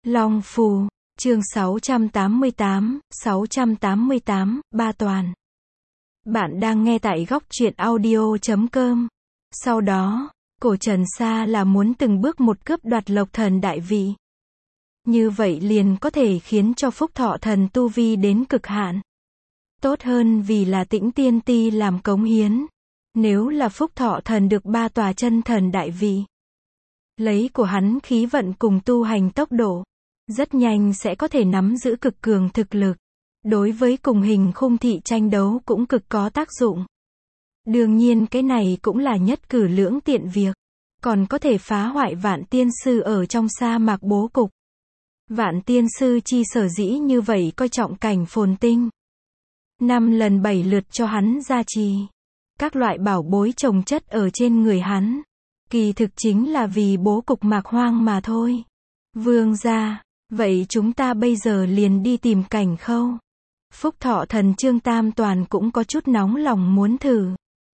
Long Phù, chương 688, Ba Toàn. Bạn đang nghe tại góc truyện audio.com. Sau đó, cổ Trần Sa là muốn từng bước một cướp đoạt Lộc Thần đại vị. Như vậy liền có thể khiến cho Phúc Thọ Thần tu vi đến cực hạn. Tốt hơn vì là Tĩnh Tiên Ti làm cống hiến. Nếu là Phúc Thọ Thần được 3 tòa chân thần đại vị, lấy của hắn khí vận cùng tu hành tốc độ, rất nhanh sẽ có thể nắm giữ cực cường thực lực. Đối với cùng hình khung thị tranh đấu cũng cực có tác dụng. Đương nhiên cái này cũng là nhất cử lưỡng tiện việc. Còn có thể phá hoại Vạn Tiên Sư ở trong sa mạc bố cục. Vạn Tiên Sư chi sở dĩ như vậy coi trọng cảnh phồn tinh. 5 lần 7 lượt cho hắn gia trì. Các loại bảo bối chồng chất ở trên người hắn. Kỳ thực chính là vì bố cục mạc hoang mà thôi. Vương gia, vậy chúng ta bây giờ liền đi tìm Cảnh Khâu. Phúc Thọ Thần Trương Tam Toàn cũng có chút nóng lòng muốn thử.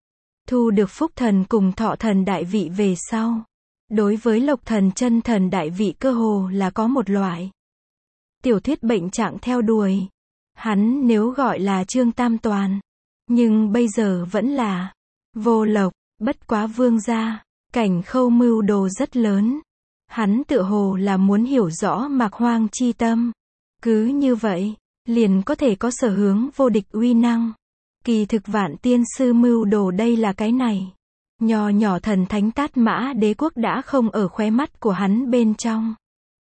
Thu được Phúc Thần cùng Thọ Thần đại vị về sau. Đối với Lộc Thần chân thần đại vị cơ hồ là có một loại tiểu thuyết bệnh trạng theo đuổi. Hắn nếu gọi là Trương Tam Toàn, nhưng bây giờ vẫn là Vô Lộc. Bất quá vương gia, Cảnh Khâu mưu đồ rất lớn. Hắn tựa hồ là muốn hiểu rõ mạc hoang chi tâm. Cứ như vậy, liền có thể có sở hướng vô địch uy năng. Kỳ thực Vạn Tiên Sư mưu đồ đây là cái này. Nho nhỏ thần thánh Tát Mã Đế quốc đã không ở khóe mắt của hắn bên trong.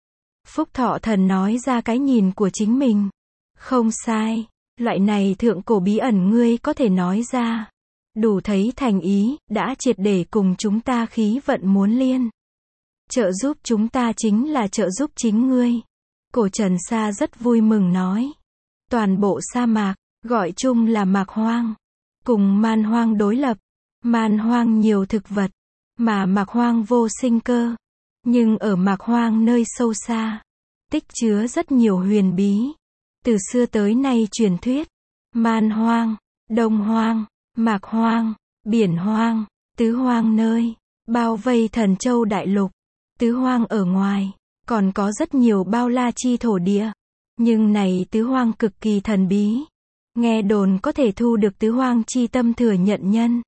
Phúc Thọ Thần nói ra cái nhìn của chính mình. Không sai, loại này thượng cổ bí ẩn ngươi có thể nói ra. Đủ thấy thành ý, đã triệt để cùng chúng ta khí vận muốn liên. Trợ giúp chúng ta chính là trợ giúp chính ngươi. Cổ Trần Sa rất vui mừng nói. Toàn bộ sa mạc, gọi chung là mạc hoang. Cùng man hoang đối lập. Man hoang nhiều thực vật, mà mạc hoang vô sinh cơ. Nhưng ở mạc hoang nơi sâu xa, tích chứa rất nhiều huyền bí. Từ xưa tới nay truyền thuyết, man hoang, đông hoang, mạc hoang, biển hoang, tứ hoang nơi, bao vây Thần Châu đại lục. Tứ hoang ở ngoài, còn có rất nhiều bao la chi thổ địa. Nhưng này tứ hoang cực kỳ thần bí. Nghe đồn có thể thu được tứ hoang chi tâm thừa nhận nhân,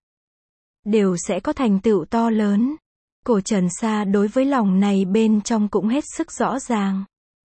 đều sẽ có thành tựu to lớn. Cổ Trần Sa đối với lòng này bên trong cũng hết sức rõ ràng.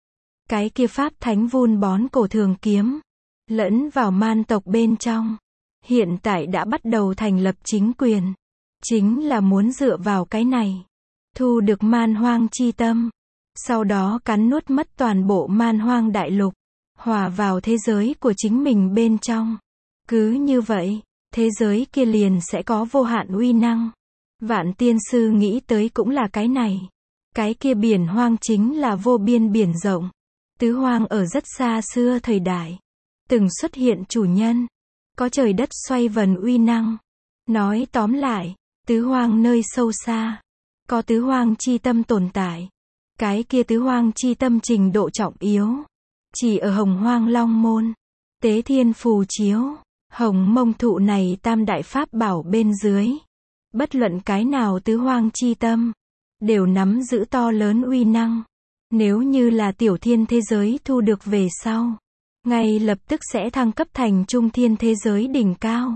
Cái kia pháp thánh vun bón cổ thường kiếm, lẫn vào man tộc bên trong. Hiện tại đã bắt đầu thành lập chính quyền. Chính là muốn dựa vào cái này, thu được man hoang chi tâm. Sau đó cắn nuốt mất toàn bộ man hoang đại lục. Hòa vào thế giới của chính mình bên trong. Cứ như vậy, thế giới kia liền sẽ có vô hạn uy năng. Vạn Tiên Sư nghĩ tới cũng là cái này. Cái kia biển hoang chính là vô biên biển rộng. Tứ hoang ở rất xa xưa thời đại, từng xuất hiện chủ nhân. Có trời đất xoay vần uy năng. Nói tóm lại, tứ hoang nơi sâu xa, có tứ hoang chi tâm tồn tại. Cái kia tứ hoang chi tâm trình độ trọng yếu, chỉ ở Hồng Hoang Long Môn, Tế Thiên Phù Chiếu, Hồng Mông Thụ này tam đại pháp bảo bên dưới. Bất luận cái nào tứ hoang chi tâm, đều nắm giữ to lớn uy năng. Nếu như là tiểu thiên thế giới thu được về sau, ngay lập tức sẽ thăng cấp thành trung thiên thế giới đỉnh cao.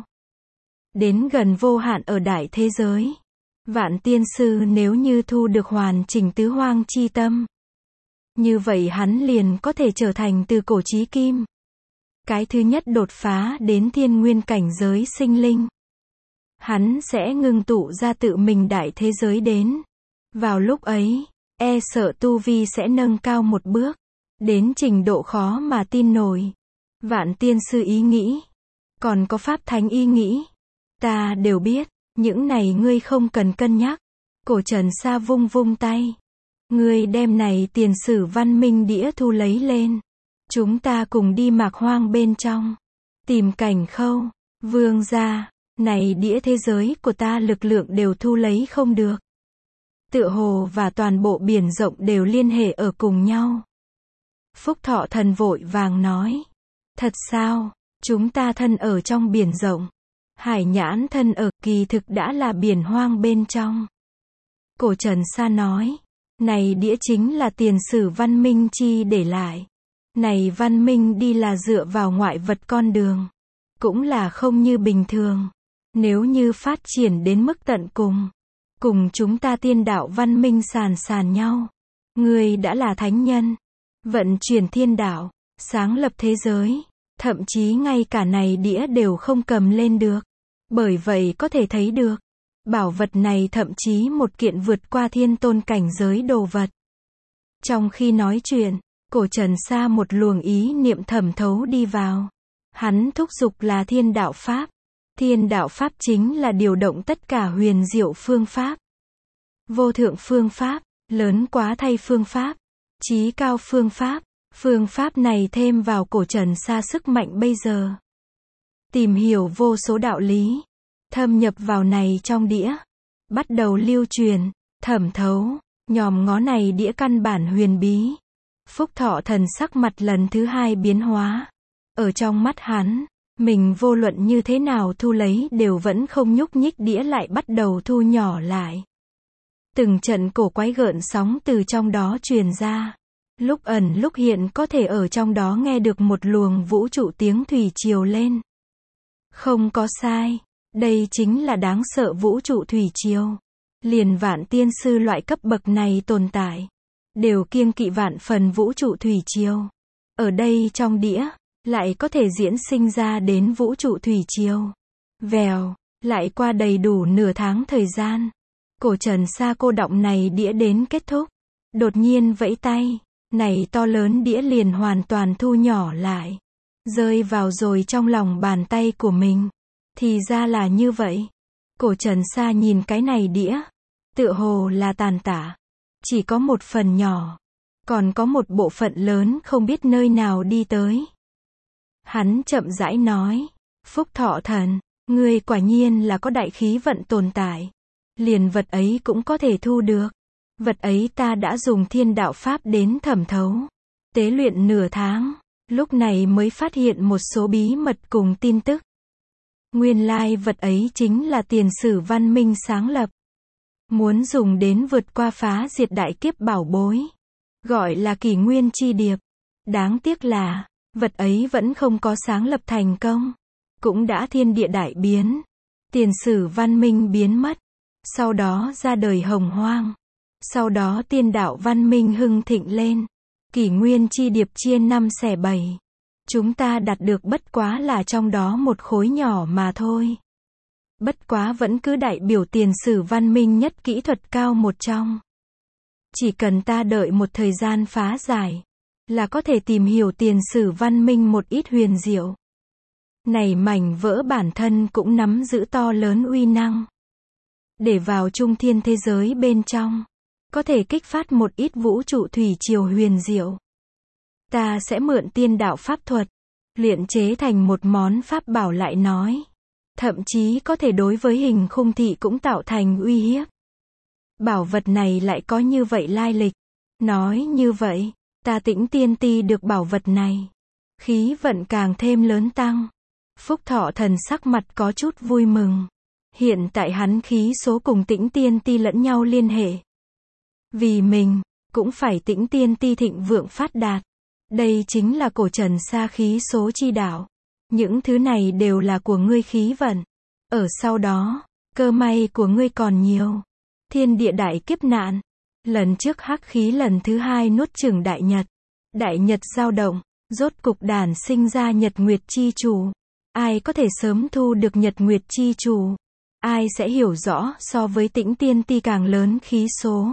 Đến gần vô hạn ở đại thế giới. Vạn Tiên Sư nếu như thu được hoàn chỉnh tứ hoang chi tâm, như vậy hắn liền có thể trở thành từ cổ chí kim. Cái thứ nhất đột phá đến thiên nguyên cảnh giới sinh linh. Hắn sẽ ngưng tụ ra tự mình đại thế giới đến. Vào lúc ấy, e sợ tu vi sẽ nâng cao một bước, đến trình độ khó mà tin nổi. Vạn Tiên Sư ý nghĩ, còn có pháp thánh ý nghĩ, ta đều biết, những này ngươi không cần cân nhắc. Cổ Trần Sa vung vung tay. Ngươi đem này tiền sử văn minh đĩa thu lấy lên. Chúng ta cùng đi mạc hoang bên trong, tìm Cảnh Khâu. Vương gia, này đĩa thế giới của ta lực lượng đều thu lấy không được. Tựa hồ và toàn bộ biển rộng đều liên hệ ở cùng nhau. Phúc Thọ Thần vội vàng nói. Thật sao, chúng ta thân ở trong biển rộng. Hải Nhãn thân ở kỳ thực đã là biển hoang bên trong. Cổ Trần Sa nói. Này đĩa chính là tiền sử văn minh chi để lại. Này văn minh đi là dựa vào ngoại vật con đường. Cũng là không như bình thường. Nếu như phát triển đến mức tận cùng. Cùng chúng ta tiên đạo văn minh sàn nhau. Ngươi đã là thánh nhân. Vận chuyển thiên đạo. Sáng lập thế giới. Thậm chí ngay cả này đĩa đều không cầm lên được. Bởi vậy có thể thấy được. Bảo vật này thậm chí một kiện vượt qua thiên tôn cảnh giới đồ vật. Trong khi nói chuyện, Cổ Trần Sa một luồng ý niệm thẩm thấu đi vào. Hắn thúc giục là thiên đạo pháp. Thiên đạo pháp chính là điều động tất cả huyền diệu phương pháp. Vô thượng phương pháp, lớn quá thay phương pháp, chí cao phương pháp. Phương pháp này thêm vào Cổ Trần Sa sức mạnh bây giờ. Tìm hiểu vô số đạo lý. Thâm nhập vào này trong đĩa. Bắt đầu lưu truyền, thẩm thấu, nhòm ngó này đĩa căn bản huyền bí. Phúc Thọ Thần sắc mặt lần thứ hai biến hóa. Ở trong mắt hắn, mình vô luận như thế nào thu lấy đều vẫn không nhúc nhích, đĩa lại bắt đầu thu nhỏ lại. Từng trận cổ quái gợn sóng từ trong đó truyền ra. Lúc ẩn lúc hiện có thể ở trong đó nghe được một luồng vũ trụ tiếng thủy triều lên. Không có sai. Đây chính là đáng sợ vũ trụ thủy triều. Liền vạn tiên sư loại cấp bậc này tồn tại. Đều kiêng kỵ vạn phần vũ trụ thủy triều. Ở đây trong đĩa, lại có thể diễn sinh ra đến vũ trụ thủy triều. Vèo, lại qua đầy đủ nửa tháng thời gian. Cổ Trần Sa cô động này đĩa đến kết thúc. Đột nhiên vẫy tay, này to lớn đĩa liền hoàn toàn thu nhỏ lại. Rơi vào rồi trong lòng bàn tay của mình. Thì ra là như vậy. Cổ Trần Sa nhìn cái này đĩa. Tựa hồ là tàn tả. Chỉ có một phần nhỏ. Còn có một bộ phận lớn không biết nơi nào đi tới. Hắn chậm rãi nói. Phúc Thọ Thần, ngươi quả nhiên là có đại khí vận tồn tại. Liền vật ấy cũng có thể thu được. Vật ấy ta đã dùng thiên đạo pháp đến thẩm thấu. Tế luyện nửa tháng. Lúc này mới phát hiện một số bí mật cùng tin tức. Nguyên lai vật ấy chính là tiền sử văn minh sáng lập. Muốn dùng đến vượt qua phá diệt đại kiếp bảo bối. Gọi là kỷ nguyên chi điệp. Đáng tiếc là, vật ấy vẫn không có sáng lập thành công. Cũng đã thiên địa đại biến. Tiền sử văn minh biến mất. Sau đó ra đời hồng hoang. Sau đó tiên đạo văn minh hưng thịnh lên. Kỷ nguyên chi điệp chia 5 xẻ 7. Chúng ta đạt được bất quá là trong đó một khối nhỏ mà thôi. Bất quá vẫn cứ đại biểu tiền sử văn minh nhất kỹ thuật cao một trong. Chỉ cần ta đợi một thời gian phá giải, là có thể tìm hiểu tiền sử văn minh một ít huyền diệu. Này mảnh vỡ bản thân cũng nắm giữ to lớn uy năng. Để vào trung thiên thế giới bên trong, có thể kích phát một ít vũ trụ thủy triều huyền diệu. Ta sẽ mượn tiên đạo pháp thuật, luyện chế thành một món pháp bảo lại nói. Thậm chí có thể đối với hình khung thị cũng tạo thành uy hiếp. Bảo vật này lại có như vậy lai lịch. Nói như vậy, ta Tĩnh Tiên Ti được bảo vật này. Khí vận càng thêm lớn tăng. Phúc Thọ Thần sắc mặt có chút vui mừng. Hiện tại hắn khí số cùng Tĩnh Tiên Ti lẫn nhau liên hệ. Vì mình, cũng phải Tĩnh Tiên Ti thịnh vượng phát đạt. Đây chính là Cổ Trần Sa khí số chi đạo. Những thứ này đều là của ngươi khí vận. Ở sau đó, cơ may của ngươi còn nhiều. Thiên địa đại kiếp nạn. Lần trước hắc khí lần thứ hai nuốt chửng đại nhật. Đại nhật dao động, rốt cục đản sinh ra nhật nguyệt chi chủ. Ai có thể sớm thu được nhật nguyệt chi chủ? Ai sẽ hiểu rõ so với Tĩnh Tiên Ti càng lớn khí số?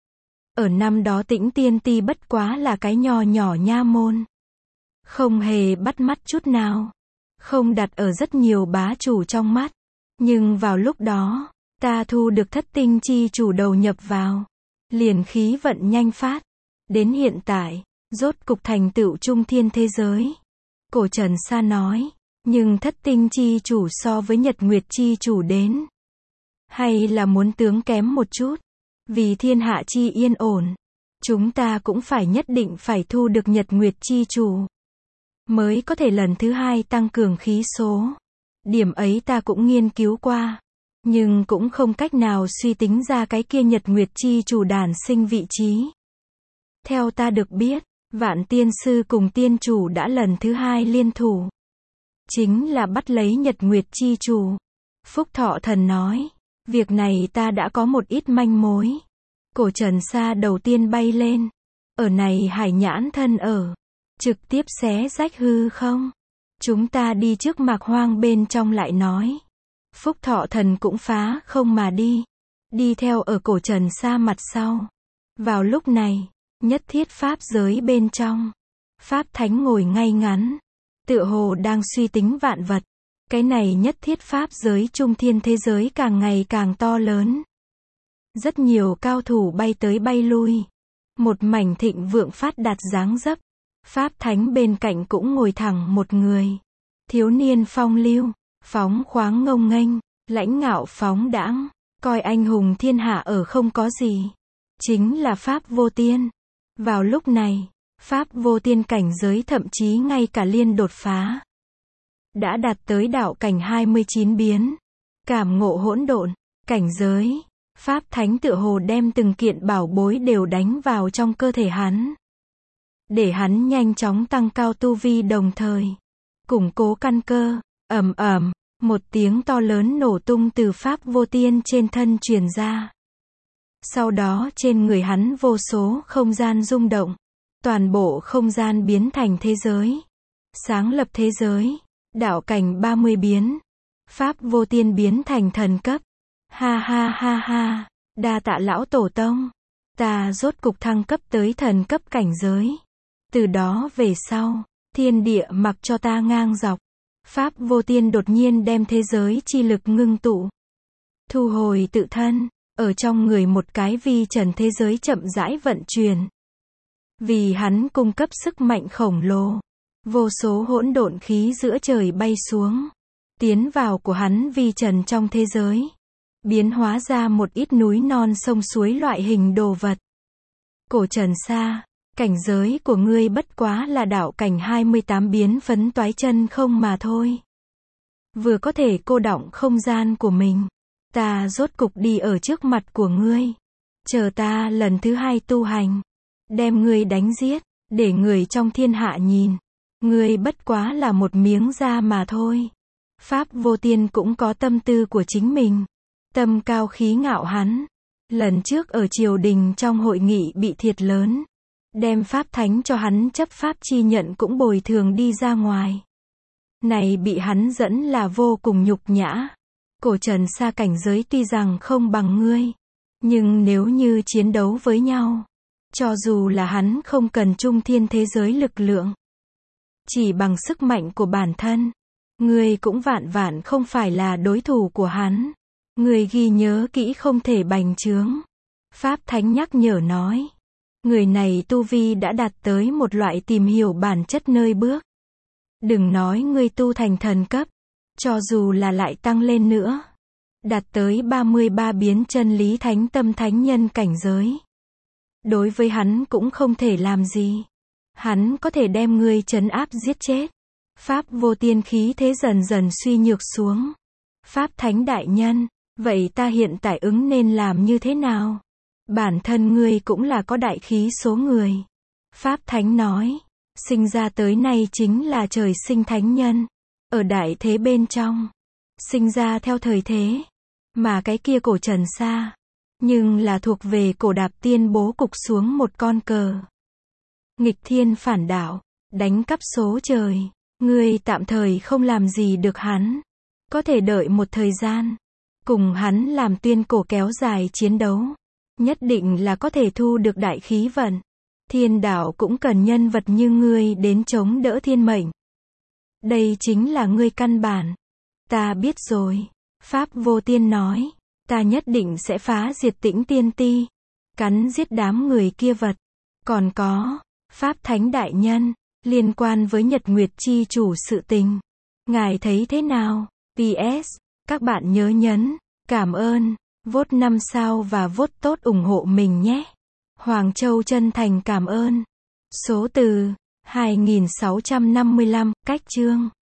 Ở năm đó Tĩnh Tiên Ti bất quá là cái nho nhỏ nha môn. Không hề bắt mắt chút nào. Không đặt ở rất nhiều bá chủ trong mắt. Nhưng vào lúc đó, ta thu được thất tinh chi chủ đầu nhập vào. Liền khí vận nhanh phát. Đến hiện tại, rốt cục thành tựu trung thiên thế giới. Cổ Trần Sa nói, nhưng thất tinh chi chủ so với nhật nguyệt chi chủ đến. Hay là muốn tướng kém một chút. Vì thiên hạ chi yên ổn. Chúng ta cũng phải nhất định phải thu được nhật nguyệt chi chủ. Mới có thể lần thứ hai tăng cường khí số. Điểm ấy ta cũng nghiên cứu qua. nhưng cũng không cách nào suy tính ra cái kia nhật nguyệt chi chủ đản sinh vị trí. Theo ta được biết, Vạn tiên sư cùng tiên chủ đã lần thứ 2 liên thủ. Chính là bắt lấy nhật nguyệt chi chủ. Phúc Thọ Thần nói, việc này ta đã có một ít manh mối. Cổ Trần Sa đầu tiên bay lên. Ở này hải nhãn thân ở. Trực tiếp xé rách hư không. Chúng ta đi trước mạc hoang bên trong lại nói. Phúc Thọ Thần cũng phá không mà đi. Đi theo ở cổ Trần Sa mặt sau. Vào lúc này, nhất thiết pháp giới bên trong. Pháp Thánh ngồi ngay ngắn. Tựa hồ đang suy tính vạn vật. Cái này nhất thiết pháp giới trung thiên thế giới càng ngày càng to lớn. Rất nhiều cao thủ bay tới bay lui. Một mảnh thịnh vượng phát đạt dáng dấp. Pháp Thánh bên cạnh cũng ngồi thẳng một người. Thiếu niên phong lưu, phóng khoáng ngông nghênh, lãnh ngạo phóng đãng, coi anh hùng thiên hạ ở không có gì. Chính là Pháp Vô Tiên. Vào lúc này, Pháp Vô Tiên cảnh giới thậm chí ngay cả liên đột phá. Đã đạt tới đạo cảnh 29 biến. Cảm ngộ hỗn độn, cảnh giới. Pháp Thánh tựa hồ đem từng kiện bảo bối đều đánh vào trong cơ thể hắn. Để hắn nhanh chóng tăng cao tu vi đồng thời. Củng cố căn cơ, ầm ầm, một tiếng to lớn nổ tung từ Pháp Vô Tiên trên thân truyền ra. Sau đó trên người hắn vô số không gian rung động. Toàn bộ không gian biến thành thế giới. Sáng lập thế giới. Đạo cảnh 30 biến. Pháp Vô Tiên biến thành thần cấp. Ha ha ha ha. Đa tạ lão tổ tông. Ta rốt cục thăng cấp tới thần cấp cảnh giới. Từ đó về sau, thiên địa mặc cho ta ngang dọc. Pháp Vô Tiên đột nhiên đem thế giới chi lực ngưng tụ. Thu hồi tự thân. Ở trong người một cái vi trần thế giới chậm rãi vận chuyển. Vì hắn cung cấp sức mạnh khổng lồ. Vô số hỗn độn khí giữa trời bay xuống. Tiến vào của hắn vi trần trong thế giới. Biến hóa ra một ít núi non sông suối loại hình đồ vật. Cổ Trần Sa, cảnh giới của ngươi bất quá là đạo cảnh 28 biến phấn toái chân không mà thôi. Vừa có thể cô đọng không gian của mình. Ta rốt cục đi ở trước mặt của ngươi. Chờ ta lần thứ 2 tu hành. Đem ngươi đánh giết, để người trong thiên hạ nhìn. Ngươi bất quá là một miếng da mà thôi. Pháp Vô Tiên cũng có tâm tư của chính mình. Tâm cao khí ngạo hắn. Lần trước ở triều đình trong hội nghị bị thiệt lớn. Đem Pháp Thánh cho hắn chấp pháp chi nhận cũng bồi thường đi ra ngoài. Này bị hắn dẫn là vô cùng nhục nhã. Cổ Trần Sa cảnh giới tuy rằng không bằng ngươi. Nhưng nếu như chiến đấu với nhau. Cho dù là hắn không cần trung thiên thế giới lực lượng. Chỉ bằng sức mạnh của bản thân. Ngươi cũng vạn vạn không phải là đối thủ của hắn. Ngươi ghi nhớ kỹ không thể bành trướng. Pháp Thánh nhắc nhở nói. Người này tu vi đã đạt tới một loại tìm hiểu bản chất nơi bước. Đừng nói ngươi tu thành thần cấp. Cho dù là lại tăng lên nữa. Đạt tới 33 biến chân lý thánh tâm thánh nhân cảnh giới. Đối với hắn cũng không thể làm gì. Hắn có thể đem ngươi trấn áp giết chết. Pháp Vô Tiên khí thế dần dần suy nhược xuống. Pháp Thánh đại nhân, vậy ta hiện tại ứng nên làm như thế nào? Bản thân ngươi cũng là có đại khí số người. Pháp Thánh nói, sinh ra tới nay chính là trời sinh thánh nhân. Ở đại thế bên trong, sinh ra theo thời thế. Mà cái kia cổ Trần Sa, nhưng là thuộc về cổ Đạp Tiên bố cục xuống một con cờ. Nghịch thiên phản đạo, đánh cắp số trời. Ngươi tạm thời không làm gì được hắn. Có thể đợi một thời gian. Cùng hắn làm tuyên cổ kéo dài chiến đấu. Nhất định là có thể thu được đại khí vận. Thiên đạo cũng cần nhân vật như ngươi đến chống đỡ thiên mệnh. Đây chính là ngươi căn bản. Ta biết rồi. Pháp Vô Tiên nói. Ta nhất định sẽ phá diệt Tĩnh Tiên Ti. Cắn giết đám người kia vật. Còn có, Pháp Thánh đại nhân. Liên quan với Nhật Nguyệt chi chủ sự tình. Ngài thấy thế nào? PS. Các bạn nhớ nhấn. Cảm ơn. Vote 5 sao và vote tốt ủng hộ mình nhé. Hoàng Châu chân thành cảm ơn. Số từ 2655. Cách chương